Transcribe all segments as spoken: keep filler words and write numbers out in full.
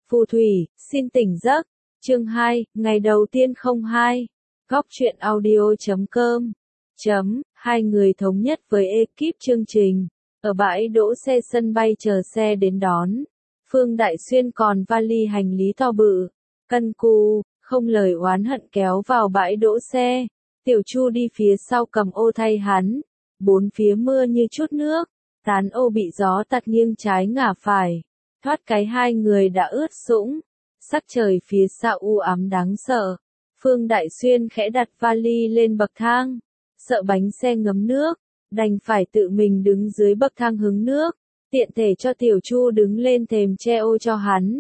Phù thủy, xin tỉnh giấc. Chương hai, ngày đầu tiên không hai. Góc truyện audio chấm com. Chấm, hai người thống nhất với ekip chương trình. Ở bãi đỗ xe sân bay chờ xe đến đón. Phương Đại Xuyên còn vali hành lý to bự. Cân cù, không lời oán hận kéo vào bãi đỗ xe. Tiểu Chu đi phía sau cầm ô thay hắn. Bốn phía mưa như chút nước. Tán ô bị gió tạt nghiêng trái ngả phải. Thoát cái hai người đã ướt sũng. Sắc trời phía xa u ám đáng sợ. Phương Đại Xuyên khẽ đặt vali lên bậc thang. Sợ bánh xe ngấm nước. Đành phải tự mình đứng dưới bậc thang hứng nước. Tiện thể cho Tiểu Chu đứng lên thềm che ô cho hắn.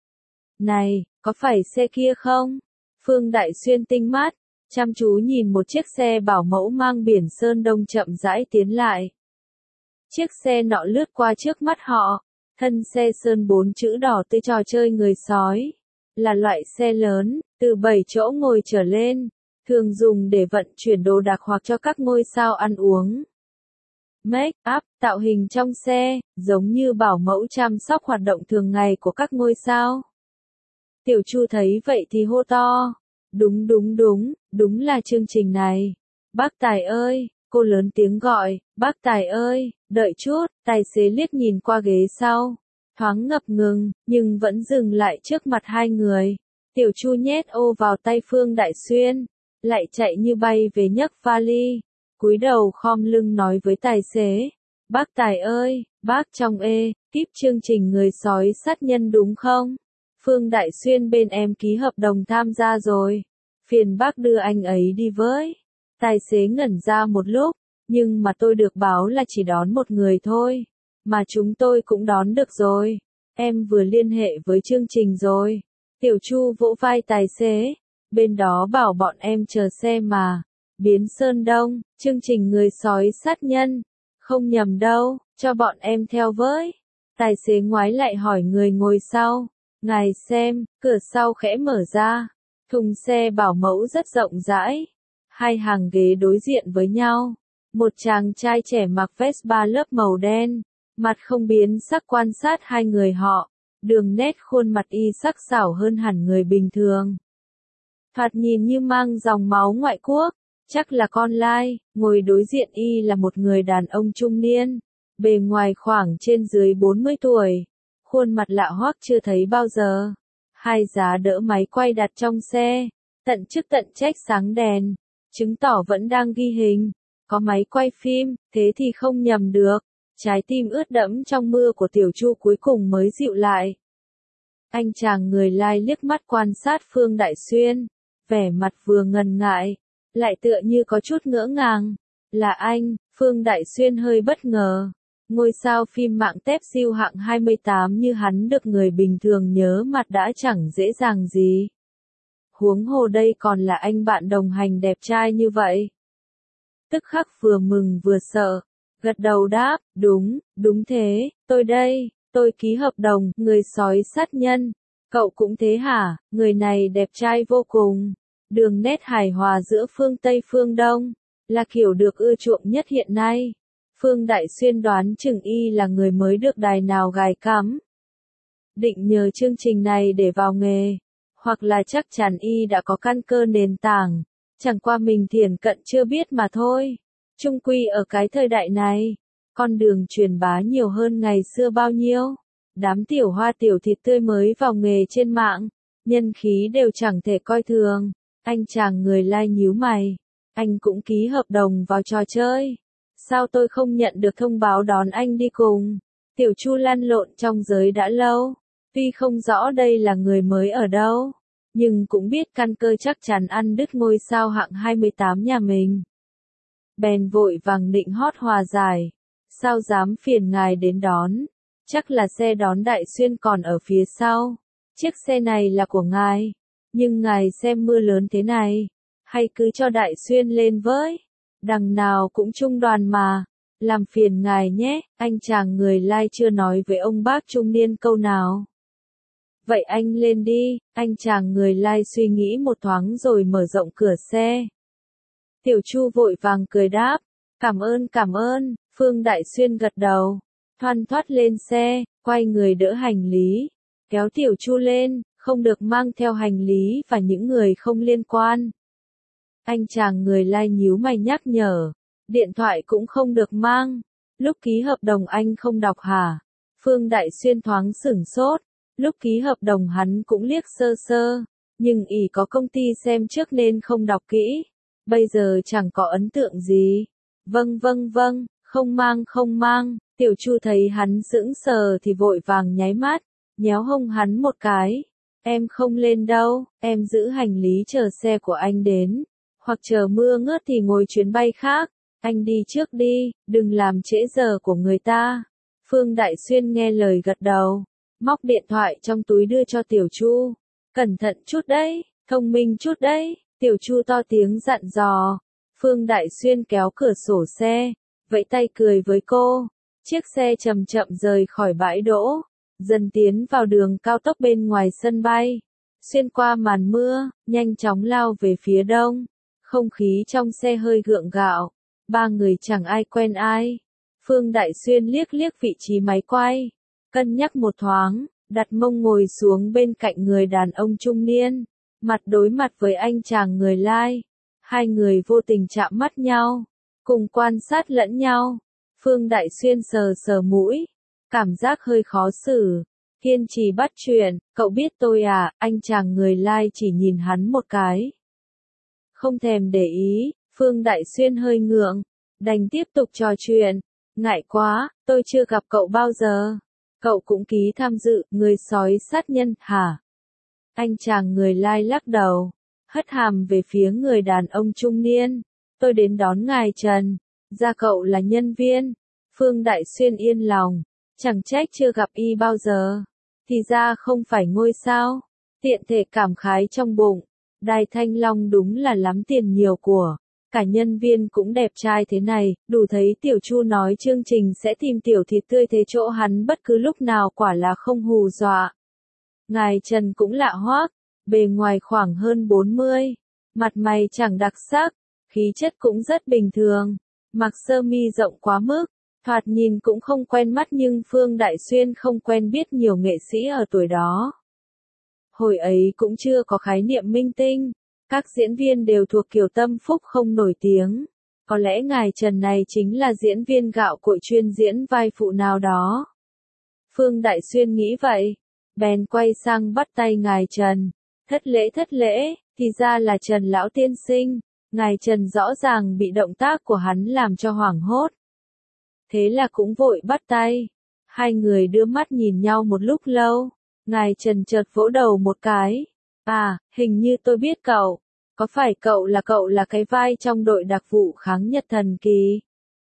Này, có phải xe kia không? Phương Đại Xuyên tinh mắt. Chăm chú nhìn một chiếc xe bảo mẫu mang biển Sơn Đông chậm rãi tiến lại. Chiếc xe nọ lướt qua trước mắt họ. Thân xe sơn bốn chữ đỏ tươi trò chơi người sói. Là loại xe lớn, từ bảy chỗ ngồi trở lên. Thường dùng để vận chuyển đồ đạc hoặc cho các ngôi sao ăn uống. Make up, tạo hình trong xe, giống như bảo mẫu chăm sóc hoạt động thường ngày của các ngôi sao. Tiểu Chu thấy vậy thì hô to. Đúng đúng đúng, đúng là chương trình này. Bác Tài ơi, cô lớn tiếng gọi, bác Tài ơi, đợi chút, tài xế liếc nhìn qua ghế sau. Thoáng ngập ngừng, nhưng vẫn dừng lại trước mặt hai người. Tiểu Chu nhét ô vào tay Phương Đại Xuyên, lại chạy như bay về nhấc vali. Cúi đầu khom lưng nói với tài xế. Bác Tài ơi, bác trong ê, kíp chương trình người sói sát nhân đúng không? Phương Đại Xuyên bên em ký hợp đồng tham gia rồi. Phiền bác đưa anh ấy đi với. Tài xế ngẩn ra một lúc, nhưng mà tôi được báo là chỉ đón một người thôi. Mà chúng tôi cũng đón được rồi. Em vừa liên hệ với chương trình rồi. Tiểu Chu vỗ vai tài xế. Bên đó bảo bọn em chờ xe mà. Biến Sơn Đông, chương trình người sói sát nhân. Không nhầm đâu, cho bọn em theo với. Tài xế ngoái lại hỏi người ngồi sau. Ngài xem, cửa sau khẽ mở ra. Thùng xe bảo mẫu rất rộng rãi. Hai hàng ghế đối diện với nhau. Một chàng trai trẻ mặc vest ba lớp màu đen. Mặt không biến sắc quan sát hai người họ. Đường nét khuôn mặt y sắc sảo hơn hẳn người bình thường. Thoạt nhìn như mang dòng máu ngoại quốc. Chắc là con lai. Ngồi đối diện y là một người đàn ông trung niên. Bề ngoài khoảng trên dưới bốn mươi tuổi. Khuôn mặt lạ hoắc chưa thấy bao giờ. Hai giá đỡ máy quay đặt trong xe. Tận chức tận trách sáng đèn. Chứng tỏ vẫn đang ghi hình. Có máy quay phim, thế thì không nhầm được. Trái tim ướt đẫm trong mưa của Tiểu Chu cuối cùng mới dịu lại. Anh chàng người lai liếc mắt quan sát Phương Đại Xuyên. Vẻ mặt vừa ngần ngại. Lại tựa như có chút ngỡ ngàng. Là anh, Phương Đại Xuyên hơi bất ngờ. Ngôi sao phim mạng tép siêu hạng hai mươi tám như hắn được người bình thường nhớ mặt đã chẳng dễ dàng gì. Huống hồ đây còn là anh bạn đồng hành đẹp trai như vậy. Tức khắc vừa mừng vừa sợ. Gật đầu đáp, đúng, đúng thế, tôi đây, tôi ký hợp đồng, người sói sát nhân. Cậu cũng thế hả, người này đẹp trai vô cùng. Đường nét hài hòa giữa phương Tây phương Đông, là kiểu được ưa chuộng nhất hiện nay. Phương Đại Xuyên đoán chừng y là người mới được đài nào gài cắm. Định nhờ chương trình này để vào nghề. Hoặc là chắc chắn y đã có căn cơ nền tảng. Chẳng qua mình thiển cận chưa biết mà thôi. Chung quy ở cái thời đại này, con đường truyền bá nhiều hơn ngày xưa bao nhiêu. Đám tiểu hoa tiểu thịt tươi mới vào nghề trên mạng, nhân khí đều chẳng thể coi thường. Anh chàng người lai nhíu mày. Anh cũng ký hợp đồng vào trò chơi. Sao tôi không nhận được thông báo đón anh đi cùng? Tiểu Chu lăn lộn trong giới đã lâu. Tuy không rõ đây là người mới ở đâu, nhưng cũng biết căn cơ chắc chắn ăn đứt ngôi sao hạng hai mươi tám nhà mình. Bèn vội vàng định hót hòa giải. Sao dám phiền ngài đến đón? Chắc là xe đón Đại Xuyên còn ở phía sau. Chiếc xe này là của ngài. Nhưng ngài xem mưa lớn thế này. Hay cứ cho Đại Xuyên lên với. Đằng nào cũng trung đoàn mà. Làm phiền ngài nhé. Anh chàng người lai chưa nói với ông bác trung niên câu nào. Vậy anh lên đi. Anh chàng người lai suy nghĩ một thoáng rồi mở rộng cửa xe. Tiểu Chu vội vàng cười đáp. Cảm ơn cảm ơn. Phương Đại Xuyên gật đầu. Thoăn thoắt lên xe. Quay người đỡ hành lý. kéo Tiểu Chu lên, không được mang theo hành lý và những người không liên quan. Anh chàng người lai nhíu mày nhắc nhở, điện thoại cũng không được mang. Lúc ký hợp đồng anh không đọc hả? Phương Đại Xuyên thoáng sửng sốt, lúc ký hợp đồng hắn cũng liếc sơ sơ, nhưng ỷ có công ty xem trước nên không đọc kỹ. Bây giờ chẳng có ấn tượng gì. Vâng vâng vâng, không mang không mang. Tiểu Chu thấy hắn sững sờ thì vội vàng nháy mắt, nhéo hông hắn một cái. Em không lên đâu, em giữ hành lý chờ xe của anh đến. Hoặc chờ mưa ngớt thì ngồi chuyến bay khác. Anh đi trước đi, đừng làm trễ giờ của người ta. Phương Đại Xuyên nghe lời gật đầu, móc điện thoại trong túi đưa cho Tiểu Chu. Cẩn thận chút đấy, thông minh chút đấy, Tiểu Chu to tiếng dặn dò. Phương Đại Xuyên kéo cửa sổ xe, vẫy tay cười với cô. Chiếc xe chậm chậm rời khỏi bãi đỗ, dần tiến vào đường cao tốc bên ngoài sân bay. Xuyên qua màn mưa, nhanh chóng lao về phía đông. Không khí trong xe hơi gượng gạo, ba người chẳng ai quen ai. Phương Đại Xuyên liếc liếc vị trí máy quay, cân nhắc một thoáng, đặt mông ngồi xuống bên cạnh người đàn ông trung niên, mặt đối mặt với anh chàng người lai. Hai người vô tình chạm mắt nhau, cùng quan sát lẫn nhau. Phương Đại Xuyên sờ sờ mũi, cảm giác hơi khó xử, kiên trì bắt chuyện. Cậu biết tôi à? Anh chàng người lai chỉ nhìn hắn một cái, không thèm để ý. Phương Đại Xuyên hơi ngượng, đành tiếp tục trò chuyện. Ngại quá, tôi chưa gặp cậu bao giờ. Cậu cũng ký tham dự người sói sát nhân hả? Anh chàng người lai lắc đầu, hất hàm về phía người đàn ông trung niên. Tôi đến đón ngài Trần, ra cậu là nhân viên. Phương Đại Xuyên yên lòng, chẳng trách chưa gặp y bao giờ. Thì ra không phải ngôi sao. Tiện thể cảm khái trong bụng, Đài Thanh Long đúng là lắm tiền nhiều của. Cả nhân viên cũng đẹp trai thế này, đủ thấy Tiểu Chu nói chương trình sẽ tìm tiểu thịt tươi thế chỗ hắn bất cứ lúc nào quả là không hù dọa. Ngài Trần cũng lạ hoắc, bề ngoài khoảng hơn bốn mươi, mặt mày chẳng đặc sắc, khí chất cũng rất bình thường, mặc sơ mi rộng quá mức, thoạt nhìn cũng không quen mắt nhưng Phương Đại Xuyên không quen biết nhiều nghệ sĩ ở tuổi đó. Hồi ấy cũng chưa có khái niệm minh tinh. Các diễn viên đều thuộc kiểu tâm phúc không nổi tiếng. Có lẽ ngài Trần này chính là diễn viên gạo cội chuyên diễn vai phụ nào đó. Phương Đại Xuyên nghĩ vậy, bèn quay sang bắt tay ngài Trần. Thất lễ thất lễ, thì ra là Trần lão tiên sinh. Ngài Trần rõ ràng bị động tác của hắn làm cho hoảng hốt. Thế là cũng vội bắt tay. Hai người đưa mắt nhìn nhau một lúc lâu. Ngài Trần chợt vỗ đầu một cái. À, hình như tôi biết cậu. Có phải cậu là cậu là cái vai trong đội đặc vụ kháng Nhật thần kỳ?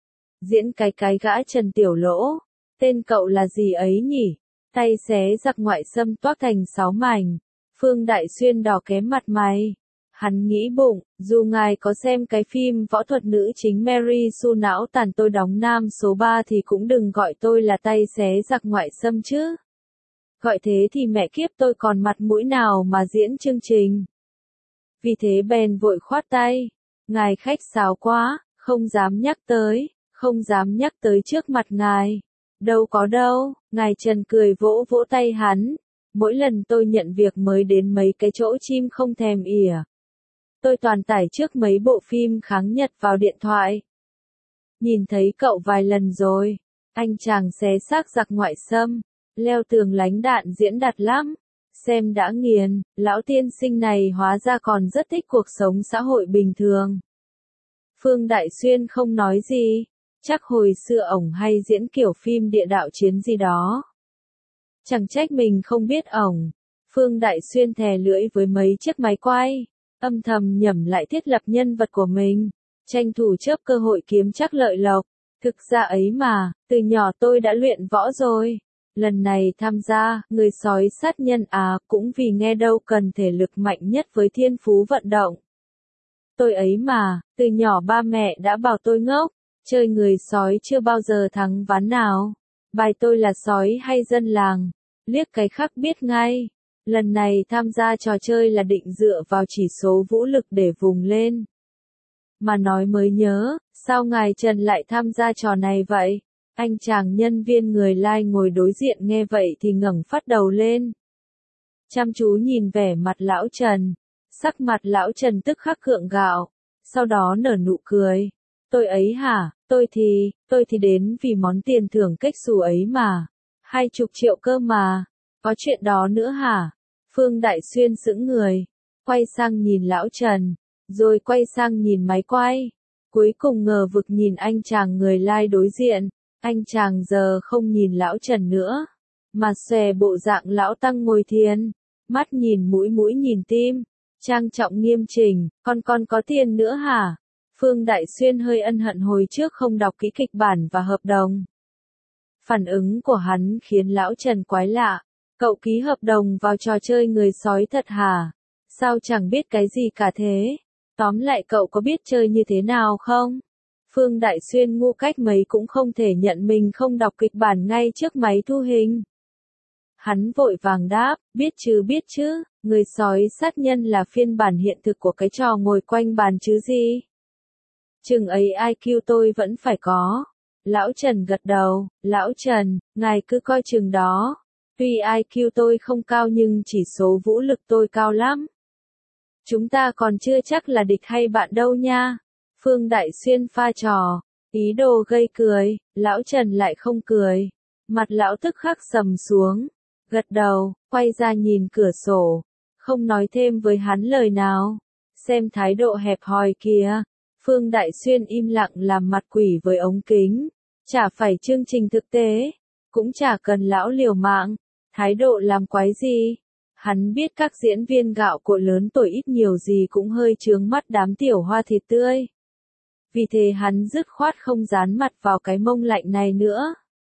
Diễn cái cái gã Trần Tiểu Lỗ. Tên cậu là gì ấy nhỉ? Tay xé giặc ngoại xâm toác thành sáu mảnh. Phương Đại Xuyên đỏ kém mặt mày. Hắn nghĩ bụng, dù ngài có xem cái phim võ thuật nữ chính Mary Sue não tàn tôi đóng nam số ba thì cũng đừng gọi tôi là tay xé giặc ngoại xâm chứ. Gọi thế thì mẹ kiếp tôi còn mặt mũi nào mà diễn chương trình. Vì thế bèn vội khoát tay. Ngài khách sáo quá, không dám nhắc tới, không dám nhắc tới trước mặt ngài. Đâu có đâu, ngài Trần cười vỗ vỗ tay hắn. Mỗi lần tôi nhận việc mới đến mấy cái chỗ chim không thèm ỉa. Tôi toàn tải trước mấy bộ phim kháng Nhật vào điện thoại. Nhìn thấy cậu vài lần rồi. Anh chàng xé xác giặc ngoại xâm, leo tường lánh đạn diễn đạt lắm. Xem đã nghiền, lão tiên sinh này hóa ra còn rất thích cuộc sống xã hội bình thường. Phương Đại Xuyên không nói gì, chắc hồi xưa ổng hay diễn kiểu phim địa đạo chiến gì đó. Chẳng trách mình không biết ổng. Phương Đại Xuyên thè lưỡi với mấy chiếc máy quay, âm thầm nhẩm lại thiết lập nhân vật của mình, tranh thủ chớp cơ hội kiếm chắc lợi lộc. Thực ra ấy mà, từ nhỏ tôi đã luyện võ rồi. Lần này tham gia, người sói sát nhân à, cũng vì nghe đâu cần thể lực mạnh nhất với thiên phú vận động. Tôi ấy mà, từ nhỏ ba mẹ đã bảo tôi ngốc, chơi người sói chưa bao giờ thắng ván nào. Bài tôi là sói hay dân làng, liếc cái khác biết ngay. Lần này tham gia trò chơi là định dựa vào chỉ số vũ lực để vùng lên. Mà nói mới nhớ, sao ngài Trần lại tham gia trò này vậy? Anh chàng nhân viên người lai ngồi đối diện nghe vậy thì ngẩng phát đầu lên. chăm chú nhìn vẻ mặt lão Trần. Sắc mặt lão Trần tức khắc gượng gạo, sau đó nở nụ cười. Tôi ấy hả, tôi thì, tôi thì đến vì món tiền thưởng cách xù ấy mà. Hai chục triệu cơ mà, có chuyện đó nữa hả? Phương Đại Xuyên sững người, quay sang nhìn lão Trần, rồi quay sang nhìn máy quay. Cuối cùng ngờ vực nhìn anh chàng người lai đối diện, anh chàng giờ không nhìn lão Trần nữa, mà xòe bộ dạng lão tăng ngồi thiền, mắt nhìn mũi mũi nhìn tim, trang trọng nghiêm chỉnh, con con có tiền nữa hả? Phương Đại Xuyên hơi ân hận hồi trước không đọc kỹ kịch bản và hợp đồng. Phản ứng của hắn khiến lão Trần quái lạ, cậu ký hợp đồng vào trò chơi người sói thật hả? Sao chẳng biết cái gì cả thế? Tóm lại cậu có biết chơi như thế nào không? Phương Đại Xuyên ngu cách mấy cũng không thể nhận mình không đọc kịch bản ngay trước máy thu hình. Hắn vội vàng đáp, biết chứ biết chứ, người sói sát nhân là phiên bản hiện thực của cái trò ngồi quanh bàn chứ gì. Chừng ấy i kiu tôi vẫn phải có. Lão Trần gật đầu, lão Trần, ngài cứ coi chừng đó. Tuy i kiu tôi không cao nhưng chỉ số vũ lực tôi cao lắm. Chúng ta còn chưa chắc là địch hay bạn đâu nha. Phương Đại Xuyên pha trò, ý đồ gây cười, lão Trần lại không cười. Mặt lão tức khắc sầm xuống, gật đầu, quay ra nhìn cửa sổ, không nói thêm với hắn lời nào. Xem thái độ hẹp hòi kìa. Phương Đại Xuyên im lặng làm mặt quỷ với ống kính. Chả phải chương trình thực tế, cũng chả cần lão liều mạng. Thái độ làm quái gì? Hắn biết các diễn viên gạo cội lớn tuổi ít nhiều gì cũng hơi chướng mắt đám tiểu hoa thịt tươi. Vì thế hắn dứt khoát không dán mặt vào cái mông lạnh này nữa.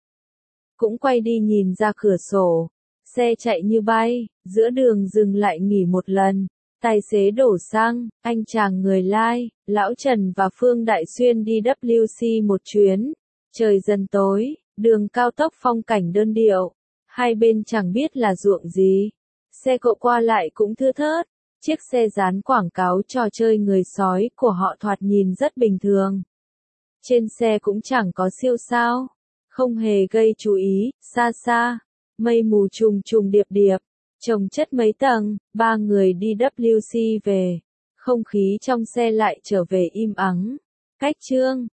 Cũng quay đi nhìn ra cửa sổ. Xe chạy như bay, giữa đường dừng lại nghỉ một lần. Tài xế đổ xăng, anh chàng người lai, lão Trần và Phương Đại Xuyên đi vê kép xê một chuyến. Trời dần tối, đường cao tốc phong cảnh đơn điệu. Hai bên chẳng biết là ruộng gì. Xe cộ qua lại cũng thưa thớt. Chiếc xe dán quảng cáo trò chơi người sói của họ thoạt nhìn rất bình thường. Trên xe cũng chẳng có siêu sao. Không hề gây chú ý, xa xa. Mây mù trùng trùng điệp điệp. Chồng chất mấy tầng, ba người đi vê kép xê về. Không khí trong xe lại trở về im ắng. Cách chương